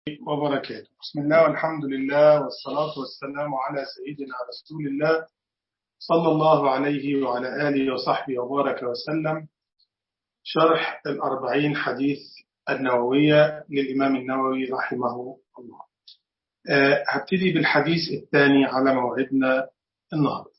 وبركاته. بسم الله والحمد لله والصلاة والسلام على سيدنا رسول الله صلى الله عليه وعلى آله وصحبه وبارك وسلم. شرح الأربعين حديث النووية للإمام النووي رحمه الله. هبتدي بالحديث الثاني على موعدنا النهاردة.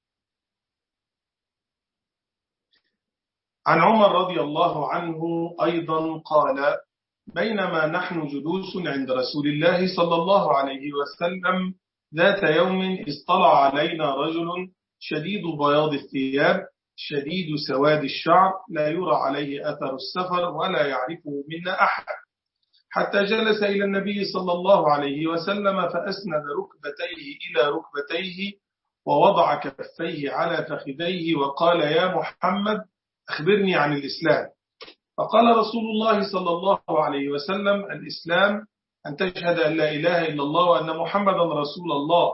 عن عمر رضي الله عنه أيضا قال: بينما نحن جلوس عند رسول الله صلى الله عليه وسلم ذات يوم اصطلع علينا رجل شديد بياض الثياب شديد سواد الشعر لا يرى عليه أثر السفر ولا يعرفه منا أحد، حتى جلس إلى النبي صلى الله عليه وسلم فأسند ركبتيه إلى ركبتيه ووضع كفيه على فخذيه وقال: يا محمد أخبرني عن الإسلام. فقال رسول الله صلى الله عليه وسلم: الإسلام أن تشهد أن لا إله إلا الله وأن محمدا رسول الله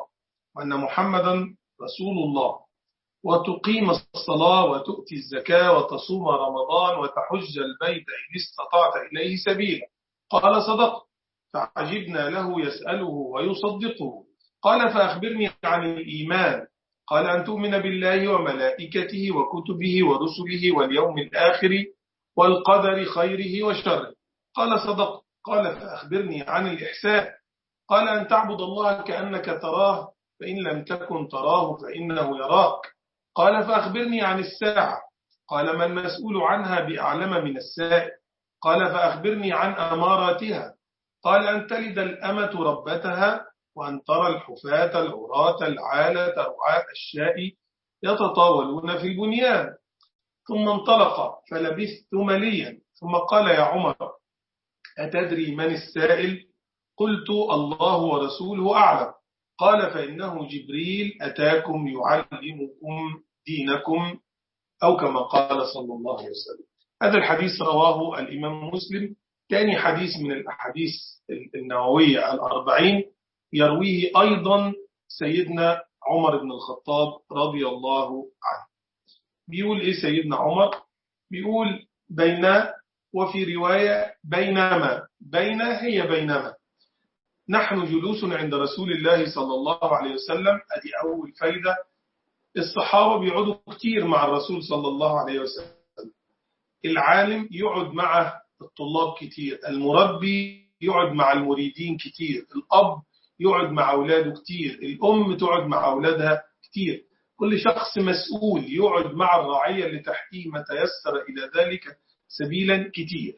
وتقيم الصلاة وتؤتي الزكاة وتصوم رمضان وتحج البيت إن استطعت إليه سبيلا. قال: صدقت. فعجبنا له يسأله ويصدقه. قال: فأخبرني عن الإيمان. قال: أن تؤمن بالله وملائكته وكتبه ورسله واليوم الآخر والقدر خيره وشره. قال: صدق. قال: فأخبرني عن الإحسان. قال: أن تعبد الله كأنك تراه فإن لم تكن تراه فإنه يراك. قال: فأخبرني عن الساعة. قال: ما المسؤول عنها بأعلم من السائل. قال: فأخبرني عن أماراتها. قال: أن تلد الأمة ربتها وأن ترى الحفاة العراة العالة رعاة الشاء يتطاولون في البنيان. ثم انطلق فلبثت مليا ثم قال: يا عمر أتدري من السائل؟ قلت: الله ورسوله أعلم. قال: فإنه جبريل أتاكم يعلمكم دينكم، أو كما قال صلى الله عليه وسلم. هذا الحديث رواه الإمام مسلم. ثاني حديث من الأحاديث النووية الأربعين يرويه أيضا سيدنا عمر بن الخطاب رضي الله عنه. بيقول إيه سيدنا عمر؟ بيقول: بين، وفي رواية بينما، بينما نحن جلوس عند رسول الله صلى الله عليه وسلم. أدي أول فايدة. الصحابة بيقعدوا كتير مع الرسول صلى الله عليه وسلم. العالم يقعد مع الطلاب كتير، المربي يقعد مع المريدين كتير، الأب يقعد مع أولاده كتير، الأم تقعد مع أولادها كتير. كل شخص مسؤول يقعد مع الرعية اللي تحتيه ما تيسر إلى ذلك سبيلا كتير.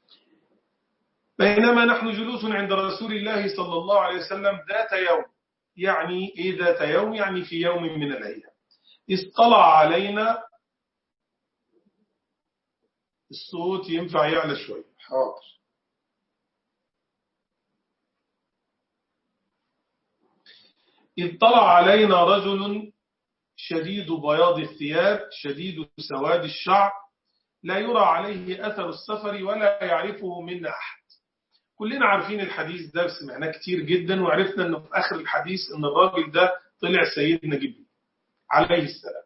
بينما نحن جلوس عند رسول الله صلى الله عليه وسلم ذات يوم. يعني إيه ذات يوم؟ يعني في يوم من الأيام. اصطلع علينا. الصوت ينفع يعلى شوي؟ حاضر. اطلع علينا رجل شديد بياض الثياب شديد سواد الشعر لا يرى عليه أثر السفر ولا يعرفه منا أحد. كلنا عارفين الحديث ده، سمعناه كتير جدا، وعرفنا أنه في آخر الحديث أن الراجل ده طلع سيدنا جبريل عليه السلام.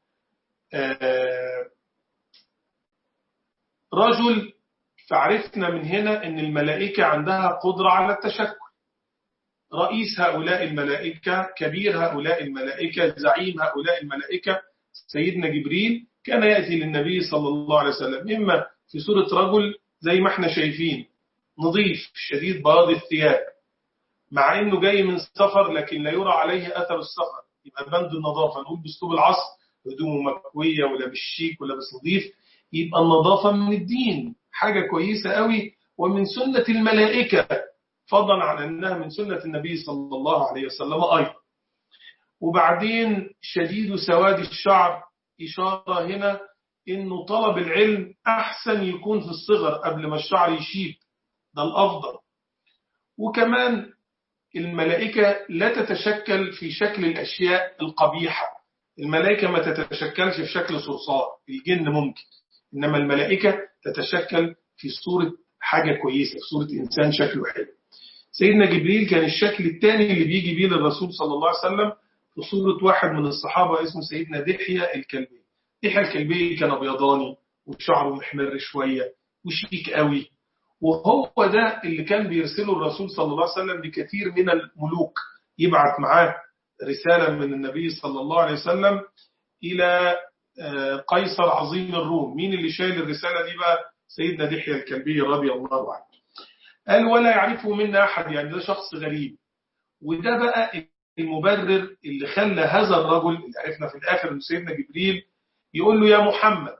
رجل. فعرفنا من هنا أن الملائكة عندها قدرة على التشكل. رئيس هؤلاء الملائكة، كبير هؤلاء الملائكة، زعيم هؤلاء الملائكة سيدنا جبريل كان يأتي للنبي صلى الله عليه وسلم إما في صورة رجل زي ما احنا شايفين نظيف شديد بياض الثياب، مع انه جاي من سفر لكن لا يرى عليه اثر السفر، يبقى بند النظافه، نقول باسلوب العصر هدومه مكويه ولا بالشيك ولا بس نظيف، يبقى النظافه من الدين حاجه كويسه قوي ومن سنه الملائكه، فضلا عن انها من سنه النبي صلى الله عليه وسلم ايضا. وبعدين شديد سواد الشعر، اشاره هنا انه طلب العلم احسن يكون في الصغر قبل ما الشعر يشيب، ده الافضل. وكمان الملائكة لا تتشكل في شكل الأشياء القبيحة. الملائكة ما تتشكلش في شكل صرصار، الجن ممكن، إنما الملائكة تتشكل في صورة حاجة كويسة، في صورة إنسان شكله حلو. سيدنا جبريل كان الشكل الثاني اللي بيجي بيه للرسول صلى الله عليه وسلم في صورة واحد من الصحابة اسمه سيدنا دحية الكلبي. دحية الكلبي كان أبيضاني وشعره محمر شوية وشيك قوي، وهو ده اللي كان بيرسله الرسول صلى الله عليه وسلم لكثير من الملوك، يبعث معاه رسالة من النبي صلى الله عليه وسلم إلى قيصر عظيم الروم. مين اللي شايل الرسالة دي بقى؟ سيدنا دحية الكلبي رضي الله عنه. قال ولا يعرفه منا أحد، يعني ده شخص غريب. وده بقى المبرر اللي خلى هذا الرجل اللي عرفنا في الآخر من سيدنا جبريل يقول له يا محمد.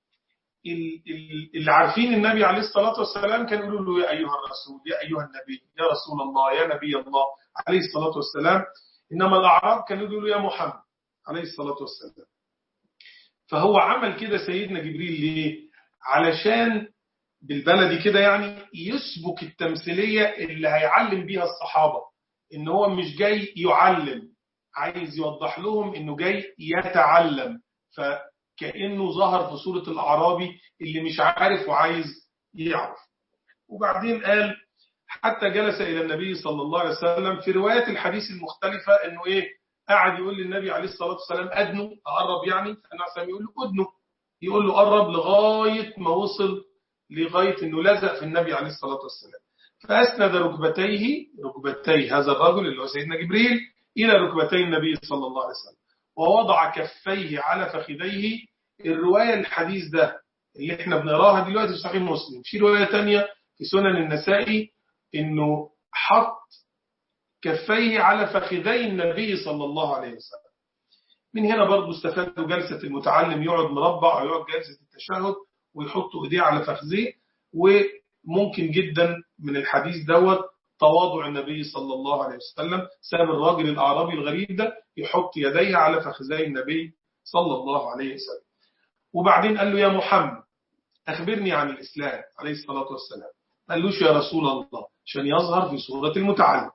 اللي عارفين النبي عليه الصلاة والسلام كانوا يقولوا له يا أيها الرسول، يا أيها النبي، يا رسول الله، يا نبي الله عليه الصلاة والسلام. إنما الأعراب كانوا يقولوا له يا محمد عليه الصلاة والسلام. فهو عمل كده سيدنا جبريل ليه؟ علشان بالبلدي كده يعني يسبك التمثيلية اللي هيعلم بيها الصحابة، إن هو مش جاي يعلم، عايز يوضح لهم إنه جاي يتعلم. فكأنه ظهر في صورة الأعرابي اللي مش عارف وعايز يعرف. وبعدين قال حتى جلس إلى النبي صلى الله عليه وسلم. في روايات الحديث المختلفة إنه قاعد يقول للنبي عليه الصلاة والسلام أدنه، أقرب يعني. أنا عشان يقول له أدنه، يقول له قرب لغاية ما وصل لغاية إنه لزق في النبي عليه الصلاة والسلام. فأسند ركبتي هذا الرجل اللي هو سيدنا جبريل إلى ركبتي النبي صلى الله عليه وسلم، ووضع كفيه على فخذيه. الرواية الحديث ده اللي احنا بنراها دلوقتي في صحيح مسلم. في رواية تانية في سنن النسائي إنه حط كفيه على فخذي النبي صلى الله عليه وسلم. من هنا برضو استفادوا جلسة المتعلم يقعد مربع أو يقعد جلسة التشهد ويحط ايديه على فخذيه. وممكن جدا من الحديث دوت تواضع النبي صلى الله عليه وسلم، ساب الراجل الأعرابي الغريب ده يحط يديه على فخذي النبي صلى الله عليه وسلم. وبعدين قال له يا محمد أخبرني عن الإسلام عليه الصلاة والسلام. قالوش يا رسول الله عشان يظهر في صورة المتعلم.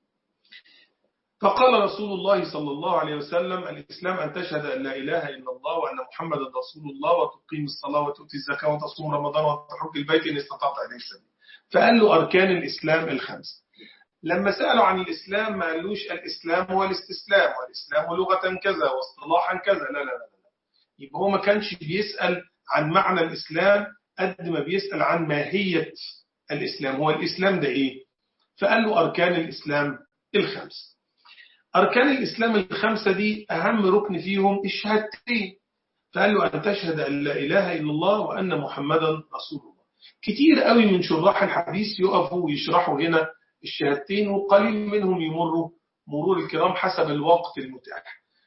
فقال رسول الله صلى الله عليه وسلم الإسلام أن تشهد أن لا إله إلا الله وأن محمد رسول الله وتقيم الصلاة وتؤتي الزكاة وتصوم رمضان وتحج البيت إن استطعت إليه سبيلا. فقال له أركان الإسلام الخمس. لما سألوا عن الإسلام ما قالوش الإسلام هو الاستسلام، والإسلام لغة كذا واصطلاحا كذا، لا لا لا. يبقى هو ما كانش بيسأل عن معنى الإسلام قد ما بيسأل عن ماهية الإسلام. هو الإسلام ده إيه؟ فقال له أركان الإسلام الخمس. أركان الإسلام الخمسة دي أهم ركن فيهم الشهادتين. فقال له أن تشهد أن لا إله إلا الله وأن محمدا رسول الله. كتير قوي من شراح الحديث يقفوا ويشرحوا هنا الشهادتين، وقليل منهم يمروا مرور الكرام حسب الوقت المتاح.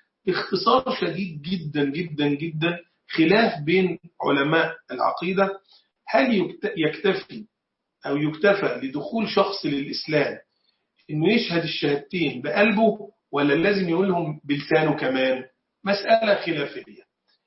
باختصار شديد جدا جدا جدا، خلاف بين علماء العقيدة هل يكتفي أو يكتفى لدخول شخص للإسلام إنه يشهد الشهادتين بقلبه، ولا لازم يقولهم بلسانه كمان؟ مسألة خلافية.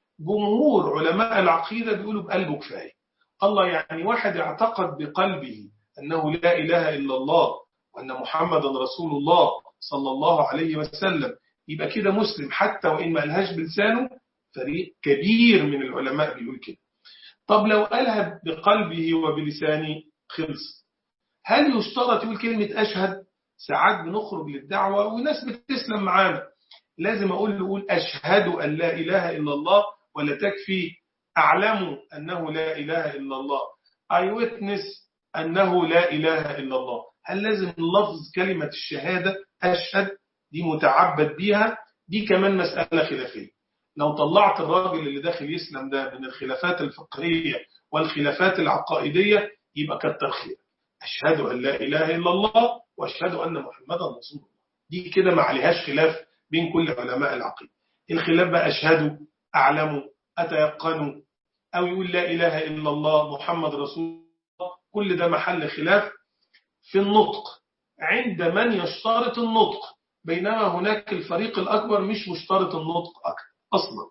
جمهور علماء العقيدة بيقولوا بقلبه كفاية. الله يعني واحد اعتقد بقلبه أنه لا إله إلا الله وأن محمد رسول الله صلى الله عليه وسلم، يبقى كده مسلم حتى وإن ما قالهاش بلسانه. فريق كبير من العلماء بيقول كده. طب لو قالها بقلبه وبلسانه خلص. هل يشترط يقول كلمة أشهد؟ ساعات بنخرج للدعوة وناس بتسلم معانا، لازم أقول له قول أشهد أن لا إله إلا الله، ولا تكفي أعلم أنه لا إله إلا الله، I witness أنه لا إله إلا الله؟ هل لازم لفظ كلمة الشهادة أشهد دي متعبد بيها؟ دي كمان مسألة خلافية. لو طلعت الراجل اللي داخل يسلم ده من الخلافات الفقهية والخلافات العقائدية يبقى كتر خير. أشهد أن لا إله إلا الله وأشهد أن محمدا رسول الله، دي كده ما عليهاش خلاف بين كل علماء العقيدة. الخلاف بقى أشهد، أعلم، أتيقن، أو يقول لا إله إلا الله محمد رسول الله. كل ده محل خلاف في النطق عند من يشترط النطق، بينما هناك الفريق الأكبر مش مشترط النطق أصلا.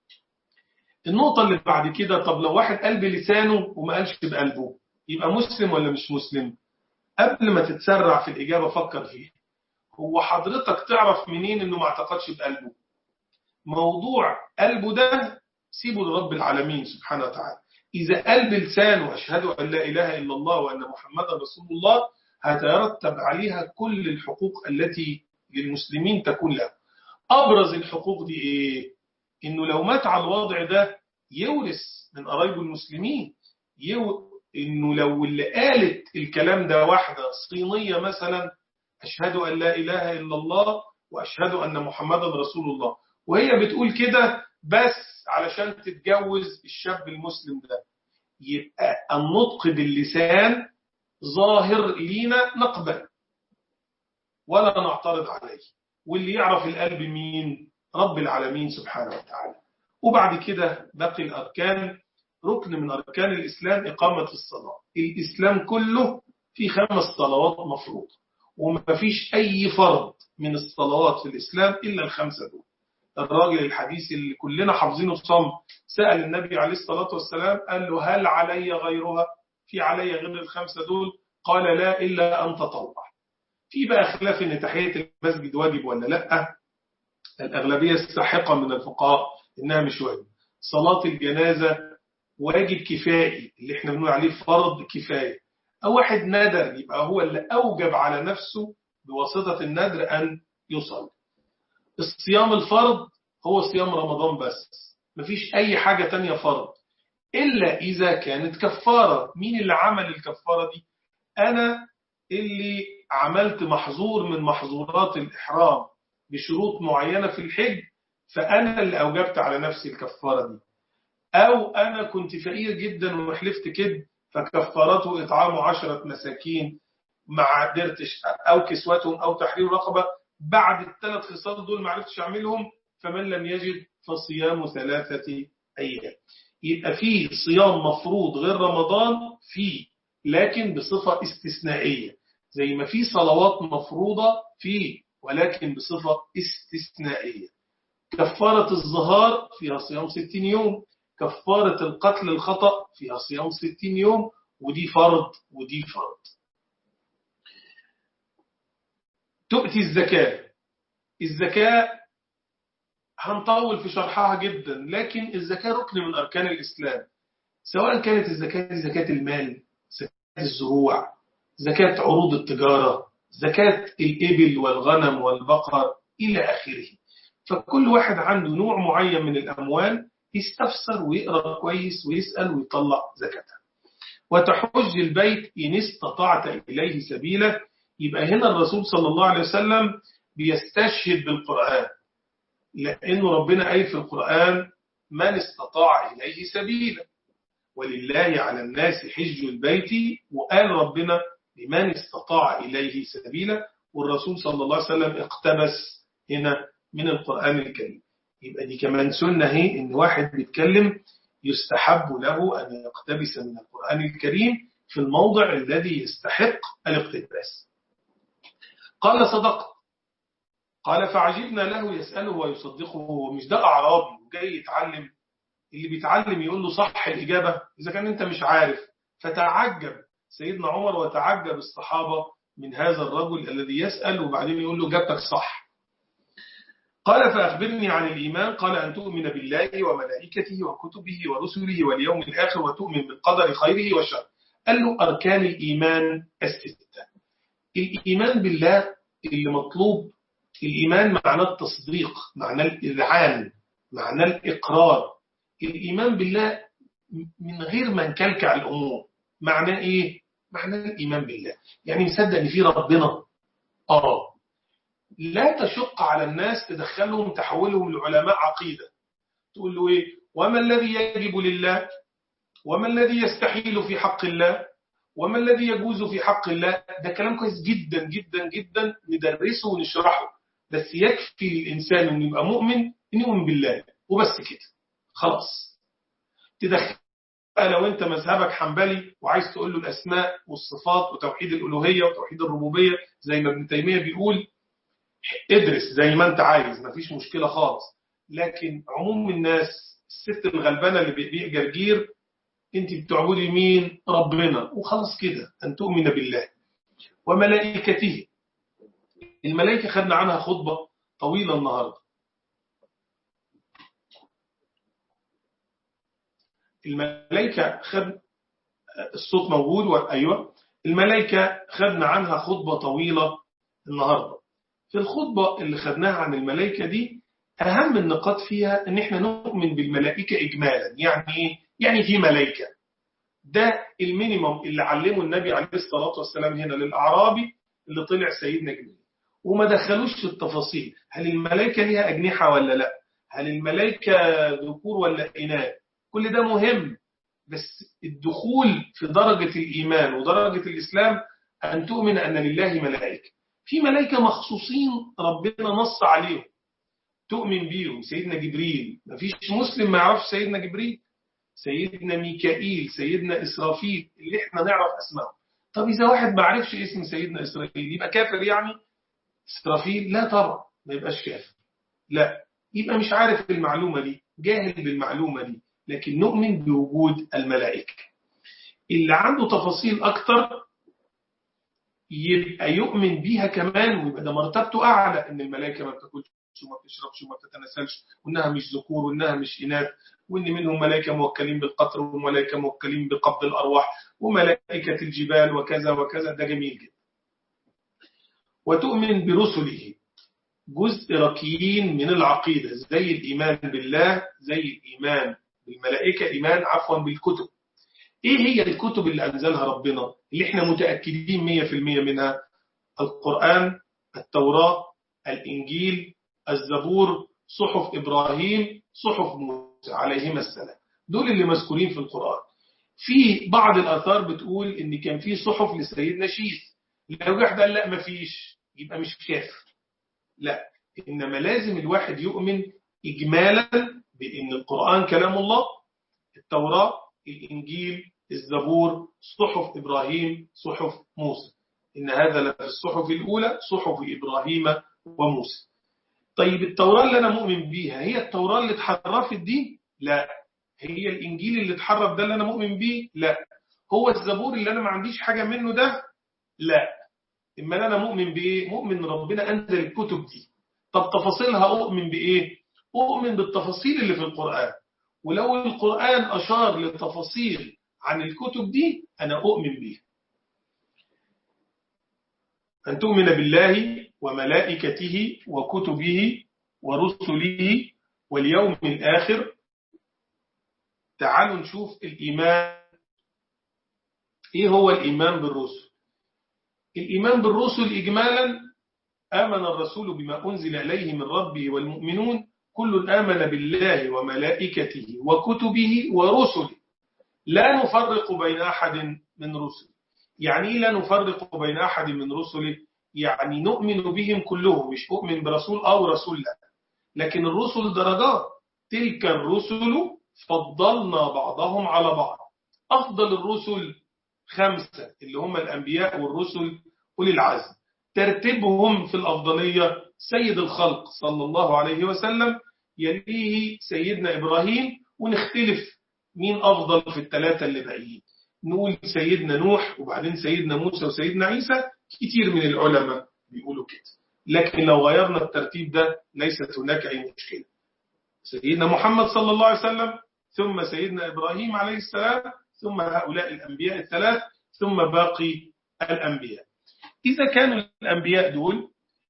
النقطة اللي بعد كده، طب لو واحد قال بلسانه وما قالش بقلبه يبقى مسلم ولا مش مسلم؟ قبل ما تتسرع في الإجابة فكر فيه. هو حضرتك تعرف منين إنه ما اعتقدش بقلبه؟ موضوع قلبه ده سيبه لرب العالمين سبحانه وتعالى. إذا قال بلسانه أشهد أن لا إله إلا الله وأن محمدا رسول الله، هترتب عليها كل الحقوق التي للمسلمين تكون له. أبرز الحقوق دي إيه؟ إنه لو مات على الوضع ده يورث من قرايب المسلمين، إنه لو اللي قالت الكلام ده واحدة صينية مثلا، أشهد أن لا إله إلا الله وأشهد أن محمدا رسول الله، وهي بتقول كده بس علشان تتجوز الشاب المسلم ده، يبقى النطق باللسان ظاهر لينا نقبل ولا نعترض عليه، واللي يعرف القلب مين؟ رب العالمين سبحانه وتعالى. وبعد كده باقي الأركان. ركن من أركان الإسلام إقامة الصلاة. الإسلام كله في 5 صلوات مفروضة، وما فيش أي فرض من الصلوات في الإسلام إلا ال5 دول. الراجل الحديث اللي كلنا حافظينه صم سأل النبي عليه الصلاة والسلام قال له هل علي غيرها؟ في علي غير ال5 دول؟ قال لا إلا أن تطوع. في بقى خلاف ان تحية المسجد واجب ولا لا. الأغلبية الساحقة من الفقهاء إنها مش واجب. صلاة الجنازة واجب كفائي اللي احنا بنقول عليه فرض كفاية، أو واحد ندر يبقى هو اللي أوجب على نفسه بواسطة الندر أن يصلي. الصيام الفرض هو صيام رمضان بس، مفيش أي حاجة تانية فرض إلا إذا كانت كفارة. مين اللي عمل الكفارة دي؟ أنا اللي عملت محظور من محظورات الإحرام بشروط معينة في الحج، فأنا اللي أوجبت على نفسي الكفارة دي. أو أنا كنت فقير جدا وحلفت كده، فكفارته إطعام 10 مساكين مع قدرتش، أو كسوتهم أو تحرير رقبة. بعد ال3 خصال دول ما عرفتش أعملهم، فمن لم يجد فصيام 3 أيام. يبقى فيه صيام مفروض غير رمضان فيه، لكن بصفة استثنائية، زي ما في صلوات مفروضة فيه ولكن بصفة استثنائية. كفارة الظهار فيها صيام 60 يوم، كفارة القتل الخطأ فيها صيام 60 يوم، ودي فرض ودي فرض. تؤتي الزكاة. الزكاة هنطول في شرحها جدا، لكن الزكاة ركن من أركان الإسلام، سواء كانت الزكاة دي زكاة المال، زكاة الزروع، زكاة عروض التجارة، زكاة الإبل والغنم والبقر إلى آخره. فكل واحد عنده نوع معين من الأموال يستفسر ويقرأ كويس ويسأل ويطلع زكاتها. وتحج البيت إن استطعت إليه سبيلا. يبقى هنا الرسول صلى الله عليه وسلم بيستشهد بالقرآن، لأنه ربنا قال في القرآن من استطاع إليه سبيلا، ولله على الناس حج البيت، وقال ربنا لمن استطاع إليه سبيلا، والرسول صلى الله عليه وسلم اقتبس هنا من القرآن الكريم. يبقى دي كمان سنة هي إن واحد بيتكلم يستحب له أن يقتبس من القرآن الكريم في الموضع الذي يستحق الاقتباس. قال صدقت. قال فعجبنا له يسأله ويصدقه. مش ده أعرابي جاي يتعلم؟ اللي بيتعلم يقول له صح الإجابة إذا كان أنت مش عارف. فتعجب سيدنا عمر وتعجب الصحابة من هذا الرجل الذي يسأل وبعدين يقول له إجابتك صح. قال فأخبرني عن الإيمان. قال أن تؤمن بالله وملائكته وكتبه ورسله واليوم الآخر وتؤمن بالقدر خيره وشره. قال له أركان الإيمان 6. الإيمان بالله اللي مطلوب، الإيمان معناه التصديق، معناه الإذعان، معناه الإقرار. الإيمان بالله من غير ما نكلكع الأمور. معناه إيه؟ معناه الإيمان بالله يعني نصدق إن في ربنا. لا تشق على الناس تدخلهم تحولهم لعلماء عقيدة، تقول له إيه؟ وما الذي يجب لله؟ وما الذي يستحيل في حق الله؟ وما الذي يجوز في حق الله؟ ده كلام كويس جدا جدا جدا ندرسه ونشرحه، بس يكفي للإنسان أن يبقى مؤمن أن يؤمن بالله وبس كده خلاص. تدخل لو أنت مذهبك حنبلي وعايز تقول له الأسماء والصفات وتوحيد الألوهية وتوحيد الربوبية زي ما ابن تيمية بيقول، ادرس زي ما أنت عايز، مفيش مشكلة خالص. لكن عموم الناس، الست الغلبانة اللي بيبيع جرجير، انت بتعبدي مين؟ ربنا وخلاص كده. أن تؤمن بالله وملائكته. الملائكة خدنا عنها خطبة طويلة النهاردة. الملائكة الصوت موجود أيوة. الملائكة خدنا عنها خطبة طويلة النهاردة. في الخطبة اللي خدناها عن الملائكة دي أهم النقاط فيها أن احنا نؤمن بالملائكة إجمالا. يعني إيه؟ يعني في ملائكة ده المينيمم اللي علمه النبي عليه الصلاة والسلام هنا للأعرابي اللي طلع سيدنا جبريل، وما دخلوش في التفاصيل. هل الملائكة ليها أجنحة ولا لا؟ هل الملائكة ذكور ولا إناث؟ كل ده مهم، بس الدخول في درجة الإيمان ودرجة الإسلام أن تؤمن أن لله ملائكة. في ملائكة مخصوصين ربنا نص عليهم تؤمن بيهم، سيدنا جبريل، ما فيش مسلم ما يعرفش سيدنا جبريل، سيدنا ميكائيل، سيدنا إسرافيل، اللي احنا نعرف أسمائهم. طب إذا واحد ما عرفش اسم سيدنا إسرافيل يبقى كافر يعني؟ إسرافيل لا طبعا ما يبقاش كافر، لا، يبقى مش عارف المعلومة دي، جاهل بالمعلومة دي، لكن نؤمن بوجود الملائكة. اللي عنده تفاصيل أكتر يبقى يؤمن بيها كمان، ويبقى ده مرتبته أعلى، إن الملائكة ما بتاكلش وما بتشربش وما بتتناسلش، وإنها مش ذكور وإنها مش إناث، وإن منهم ملائكة موكلين بالقطر وملائكة موكلين بقبض الأرواح وملائكة الجبال وكذا وكذا، ده جميل جدا. وتؤمن برسله، جزء ركين من العقيدة، زي الإيمان بالله، زي الإيمان بالملائكة، إيمان عفوا بالكتب. إيه هي الكتب اللي أنزلها ربنا اللي إحنا متأكدين 100% منها؟ القرآن، التوراة، الإنجيل، الزبور، صحف إبراهيم، صحف موسى عليهما السلام، دول اللي مذكورين في القرآن. في بعض الآثار بتقول إن كان في صحف لسيدنا شيث، لو واحد قال لا ما فيش يبقى مش كافر، لا، إنما لازم الواحد يؤمن إجمالا بأن القرآن كلام الله، التوراة، الإنجيل، الزبور، صحف إبراهيم، صحف موسى، إن هذا لفي الصحف الأولى صحف إبراهيم وموسى. طيب التوراة اللي أنا مؤمن بيها هي التوراة اللي اتحرفت دي؟ لا. هي الإنجيل اللي اتحرف ده اللي أنا مؤمن بيه؟ لا. هو الزبور اللي أنا ما عنديش حاجة منه ده؟ لا. إما أنا مؤمن بإيه؟ مؤمن ربنا أنزل الكتب دي. طب تفاصيلها أؤمن بإيه؟ أؤمن بالتفاصيل اللي في القرآن، ولو القرآن أشار للتفاصيل عن الكتب دي أنا أؤمن بيه. أن تؤمن بالله وملائكته وكتبه ورسله واليوم الآخر. تعالوا نشوف الإيمان. إيه هو الإيمان بالرسل؟ الإيمان بالرسل إجمالا: آمن الرسول بما أنزل إليه من ربه والمؤمنون كل آمن بالله وملائكته وكتبه ورسله لا نفرق بين أحد من رسله. يعني لا نفرق بين أحد من رسله، يعني نؤمن بهم كلهم، مش أؤمن برسول أو رسول لا، لكن الرسل درجات. تلك الرسل فضلنا بعضهم على بعض. أفضل الرسل 5 اللي هم الأنبياء والرسل أولي العزم، ترتيبهم في الأفضلية: سيد الخلق صلى الله عليه وسلم، يليه سيدنا إبراهيم، ونختلف مين أفضل في ال3 اللي باقيين، نقول سيدنا نوح وبعدين سيدنا موسى وسيدنا عيسى. كتير من العلماء بيقولوا كده، لكن لو غيرنا الترتيب ده ليست هناك أي مشكلة. سيدنا محمد صلى الله عليه وسلم، ثم سيدنا إبراهيم عليه السلام، ثم هؤلاء الأنبياء ال3، ثم باقي الأنبياء. إذا كانوا الأنبياء دول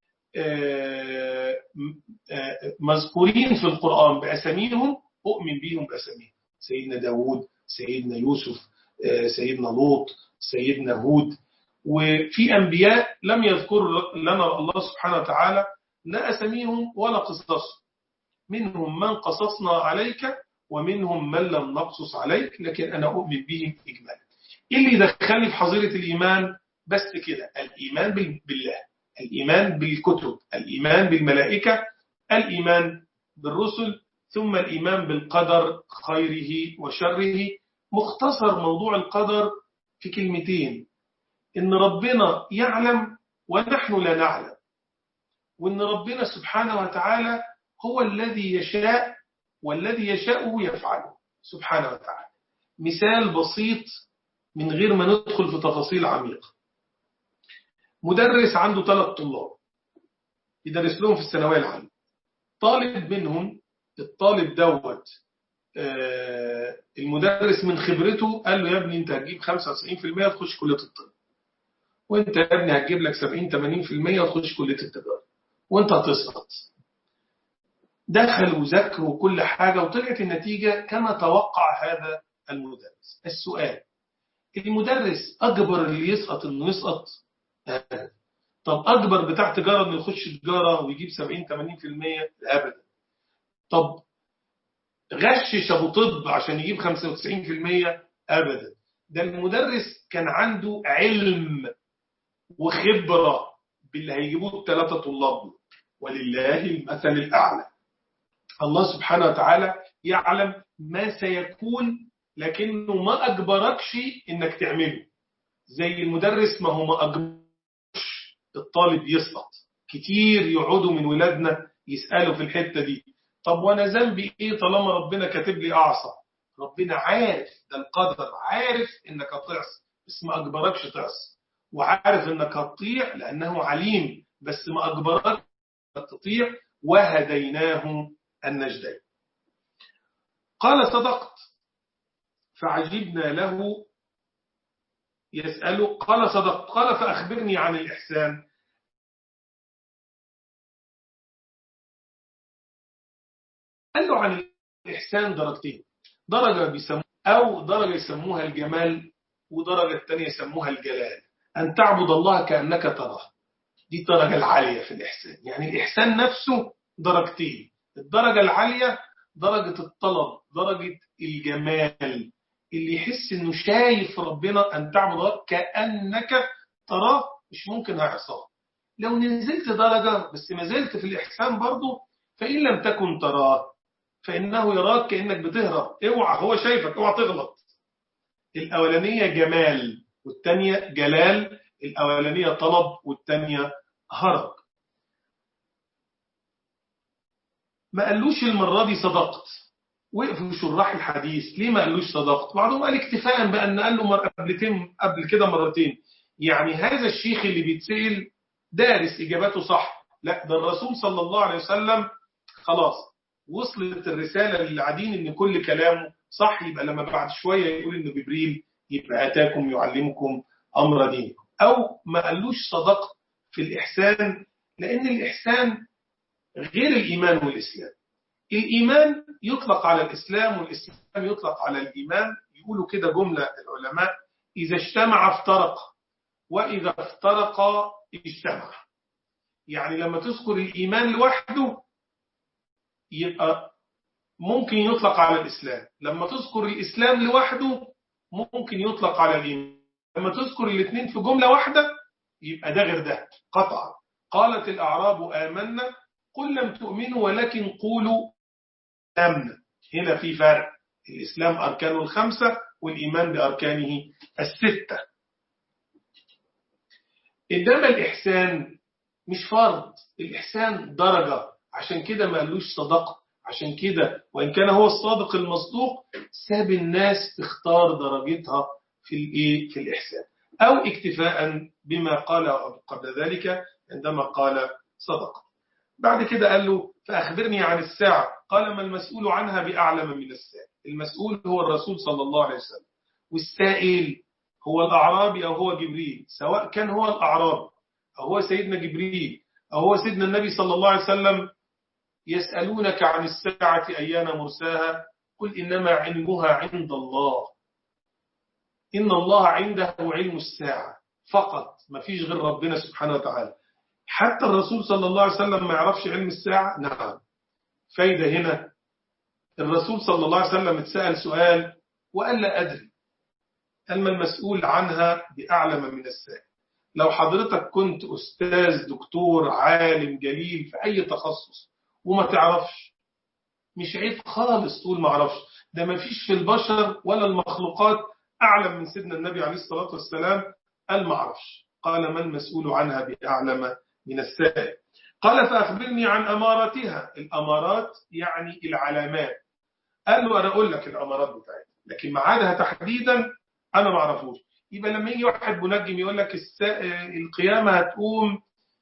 مذكورين في القرآن بأساميهم، أؤمن بهم بأساميهم: سيدنا داود، سيدنا يوسف، سيدنا لوط، سيدنا هود. وفي أنبياء لم يذكر لنا الله سبحانه وتعالى لا أساميهم ولا قصصهم، منهم من قصصنا عليك ومنهم من لم نقصص عليك، لكن أنا أؤمن بهم إجمالا. إيه اللي يدخلني في حظيرة الإيمان؟ بس كده: الإيمان بالله، الإيمان بالكتب، الإيمان بالملائكة، الإيمان بالرسل، ثم الإيمان بالقدر خيره وشره. مختصر موضوع القدر في كلمتين: إن ربنا يعلم ونحن لا نعلم، وإن ربنا سبحانه وتعالى هو الذي يشاء، والذي يشاءه يفعله سبحانه وتعالى. مثال بسيط من غير ما ندخل في تفاصيل عميقة: مدرس عنده 3 طلاب يدرس لهم في الثانوية العامة، طالب منهم، الطالب دوت المدرس من خبرته قال له: يا ابني انت هتجيب 95% تخش كلية الطب، وانت يا ابني هتجيب لك 70-80% وتخش كلية التجارة، وانت هتسقط. دخل وذاكر وكل حاجة، وطلعت النتيجة كما توقع هذا المدرس. السؤال: المدرس أجبر اللي يسقط إنه يسقط؟ طب أجبر بتاع تجارة إنه يخش تجارة ويجيب 70-80%؟ أبدا. طب غشش أبو طب عشان يجيب 95%؟ أبدا. ده المدرس كان عنده علم وخبرة باللي هيجيبوه الثلاثة طلاب، ولله المثل الأعلى. الله سبحانه وتعالى يعلم ما سيكون، لكنه ما أجبركش إنك تعمله. زي المدرس ما هو ما أجبرش الطالب يسقط. كتير يقعدوا من ولادنا يسألوا في الحتة دي، طب وأنا ذنبي إيه طالما ربنا كاتب لي أعصى؟ ربنا عارف، ده القدر، عارف إنك هتعصي بس ما أجبركش تعصي، وعارف إنك هتطيع لأنه عليم بس ما أجبرك تطيع. وهديناه النجدين. قال صدقت. فعجبنا له يسأله. قال صدقت. قال فأخبرني عن الإحسان. قال له عن الإحسان درجتين، درجة درجة يسموها الجمال، ودرجة الثانية يسموها الجلال. أن تعبد الله كأنك تراه، دي الدرجة العالية في الإحسان. يعني الإحسان نفسه درجتين، الدرجة العالية درجة الطلب، درجة الجمال، اللي يحس إنه شايف ربنا. أن تعبد الله كأنك تراه، مش ممكن هيحصل. لو نزلت درجة بس ما زلت في الإحسان برضه، فإن لم تكن تراه فإنه يراك كأنك بتهرب. اوعى، هو شايفك، اوعى تغلط. الأولانية جمال والتانية جلال، الأولانية طلب والتانية هرب. ما قالوش المرة دي صدقت. وقفوا شراح الحديث ليه ما قالوش صدقت؟ بعضهم قال اكتفاء بأن قال له قبل كده مرتين. يعني هذا الشيخ اللي بيتسأل دارس إجاباته صح؟ لا، ده الرسول صلى الله عليه وسلم خلاص وصلت الرسالة للعدين إن كل كلامه صح. يبقى لما بعد شوية يقول إنه جبريل، يبقى أتاكم يعلمكم أمر دينكم. أو ما قالوش صدقت في الإحسان، لأن الإحسان غير الإيمان والإسلام. الإيمان يطلق على الإسلام، والإسلام يطلق على الإيمان. يقولوا كده جملة العلماء: إذا اجتمع افترق، وإذا افترق اجتمع. يعني لما تذكر الإيمان لوحده يبقى ممكن يطلق على الإسلام، لما تذكر الإسلام لوحده ممكن يطلق على الإيمان، لما تذكر الاثنين في جملة واحدة يبقى ده غير ده قطعا. قالت الأعراب آمنا قل لم تؤمنوا ولكن قولوا آمنا. هنا في فرق، الإسلام أركانه الخمسة والإيمان بأركانه الستة. إنما الإحسان مش فرض، الإحسان درجة. عشان كده ما قالوش صدق. عشان كده وإن كان هو الصادق المصدوق ساب الناس تختار درجتها في الإحسان، أو اكتفاء بما قال قبل ذلك عندما قال صدق. بعد كده قال له فأخبرني عن الساعة. قال ما المسؤول عنها بأعلم من السائل. المسؤول هو الرسول صلى الله عليه وسلم، والسائل هو الأعرابي أو هو جبريل، سواء كان هو الأعرابي أو هو سيدنا جبريل أو هو سيدنا النبي صلى الله عليه وسلم. يسألونك عن الساعة أيان مرساها قل إنما علمها عند الله. إن الله عنده علم الساعة فقط، ما فيش غير ربنا سبحانه وتعالى. حتى الرسول صلى الله عليه وسلم ما يعرفش علم الساعة؟ نعم. فايدة هنا، الرسول صلى الله عليه وسلم اتسأل سؤال وقال لا أدري. قال ما المسؤول عنها بأعلم من السائل. لو حضرتك كنت أستاذ دكتور عالم جليل في أي تخصص وما تعرفش، مش عيب خالص تقول ما اعرفش. ده ما فيش في البشر ولا المخلوقات أعلم من سيدنا النبي عليه الصلاة والسلام. قال ما اعرفش. قال ما المسؤول عنها بأعلم من السائل. قال فأخبرني عن أماراتها. الأمارات يعني العلامات. قال له أنا أقول لك الأمارات بتاعتها، لكن معادها تحديدا أنا ما اعرفوش. يبقى لما يجي واحد منجم يقول لك القيامة هتقوم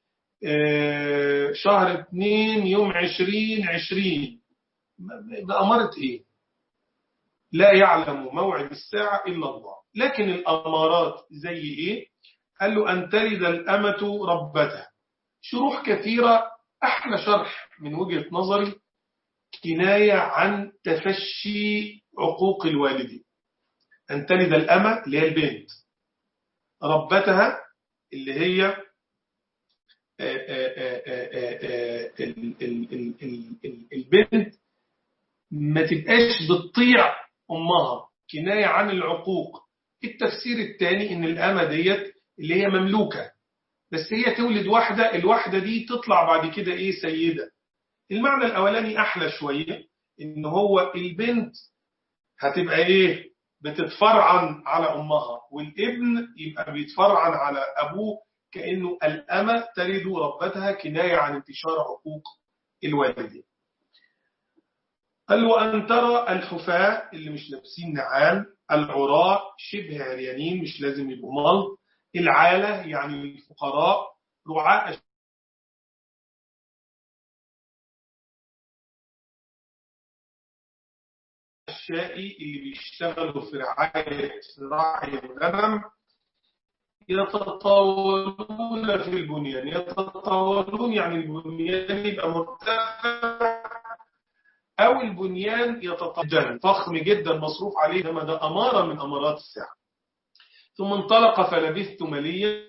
شهر 2 يوم 2020، بأمارة إيه؟ لا يعلم موعد الساعة إلا الله. لكن الأمارات زي إيه؟ قال له أن تلد الأمة ربتها. شروح كثيرة، أحلى شرح من وجهة نظري كناية عن تفشي عقوق الوالدين. أن تلد الأمة اللي هي البنت ربتها اللي هي البنت ما تبقاش بتطيع أمها، كناية عن العقوق. التفسير الثاني إن الأمة ديت اللي هي مملوكة، بس هي تولد واحدة، الواحدة دي تطلع بعد كده إيه سيدة. المعنى الأولاني أحلى شوية، إن هو البنت هتبقى إيه بتتفرعن على أمها، والابن يبقى بيتفرعن على أبوه، كأنه الأمة تلد ربتها، كناية عن انتشار عقوق الوالدين. قال وأن ترى الحفاة اللي مش لابسين نعال، العراة شبه عريانين مش لازم يبقوا ملط، العالة يعني الفقراء، رعاء الشائي اللي بيشتغلوا في رعاية الغنم، يتطاولون في البنيان. يتطاولون يعني البنيان يبقى مرتفع، أو البنيان يتطاول فخم جدا مصروف عليه، لما ده أمارة من أمارات الساعة. ثم انطلق فلبثت مليا،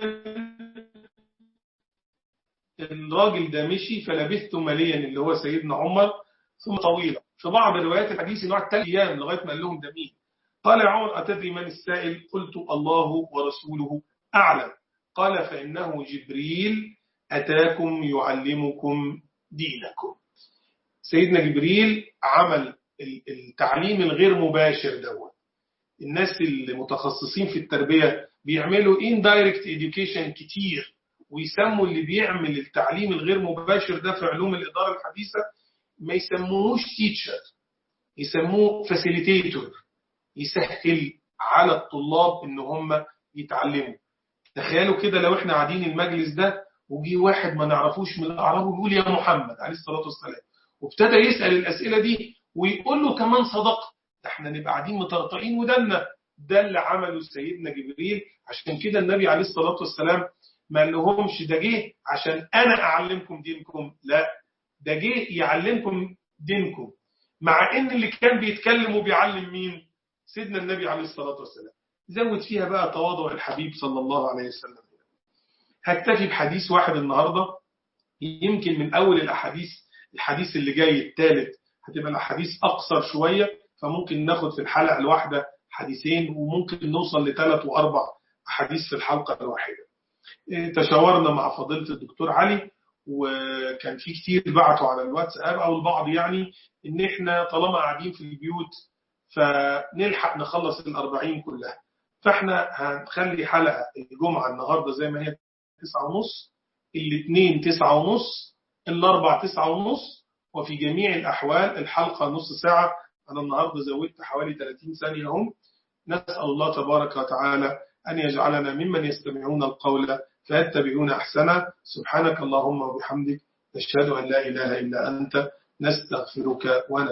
الراجل ده مشي، فلبثت مليا اللي هو سيدنا عمر، ثم طويلة. في بعض روايات الحديث انه 3 أيام لغاية ما قال لهم ده مين. قال يا عمر أتدري من السائل؟ قلت الله ورسوله أعلم. قال فإنه جبريل أتاكم يعلمكم دينكم. سيدنا جبريل عمل التعليم الغير مباشر دوت. الناس المتخصصين في التربية بيعملوا indirect education كتير، ويسموا اللي بيعمل التعليم الغير مباشر ده في علوم الإدارة الحديثة ما يسموهوش teacher، يسموه facilitator، يسهل على الطلاب إن هم يتعلموا. تخيلوا كده لو احنا قاعدين المجلس ده وجي واحد ما نعرفوش من الأعراب ويقول يا محمد عليه الصلاة والسلام، وابتدى يسأل الأسئلة دي ويقول له كمان صدق، احنا نبقى قاعدين مطرطقين ودنا. ده اللي عمله سيدنا جبريل. عشان كده النبي عليه الصلاة والسلام ما قالهمش ده جه عشان أنا أعلمكم دينكم، لا، ده جه يعلمكم دينكم، مع إن اللي كان بيتكلم وبيعلم مين؟ سيدنا النبي عليه الصلاة والسلام. زود فيها بقى تواضع الحبيب صلى الله عليه وسلم. هكتفي بحديث واحد النهاردة، يمكن من أول الحديث اللي جاي الثالث هتبقى الأحاديث أقصر شوية، فممكن ناخد في الحلقة الواحدة حديثين، وممكن نوصل ل3 و4 أحاديث في الحلقة الواحدة. تشاورنا مع فضيلة الدكتور علي، وكان في كتير بعتوا على الواتساب أو البعض يعني إن إحنا طالما قاعدين في البيوت فنلحق نخلص 40 كلها. فإحنا هنخلي حلقة الجمعة النهاردة زي ما هي 9:30، الاثنين 9:30، الأربع 9:30، وفي جميع الأحوال الحلقة نص ساعة. أنا النهاردة زودت حوالي 30 ثانية هم. نسأل الله تبارك وتعالى أن يجعلنا ممن يستمعون القول فيتبعون أحسنه. سبحانك اللهم وبحمدك، نشهد أن لا إله إلا أنت، نستغفرك ونتوب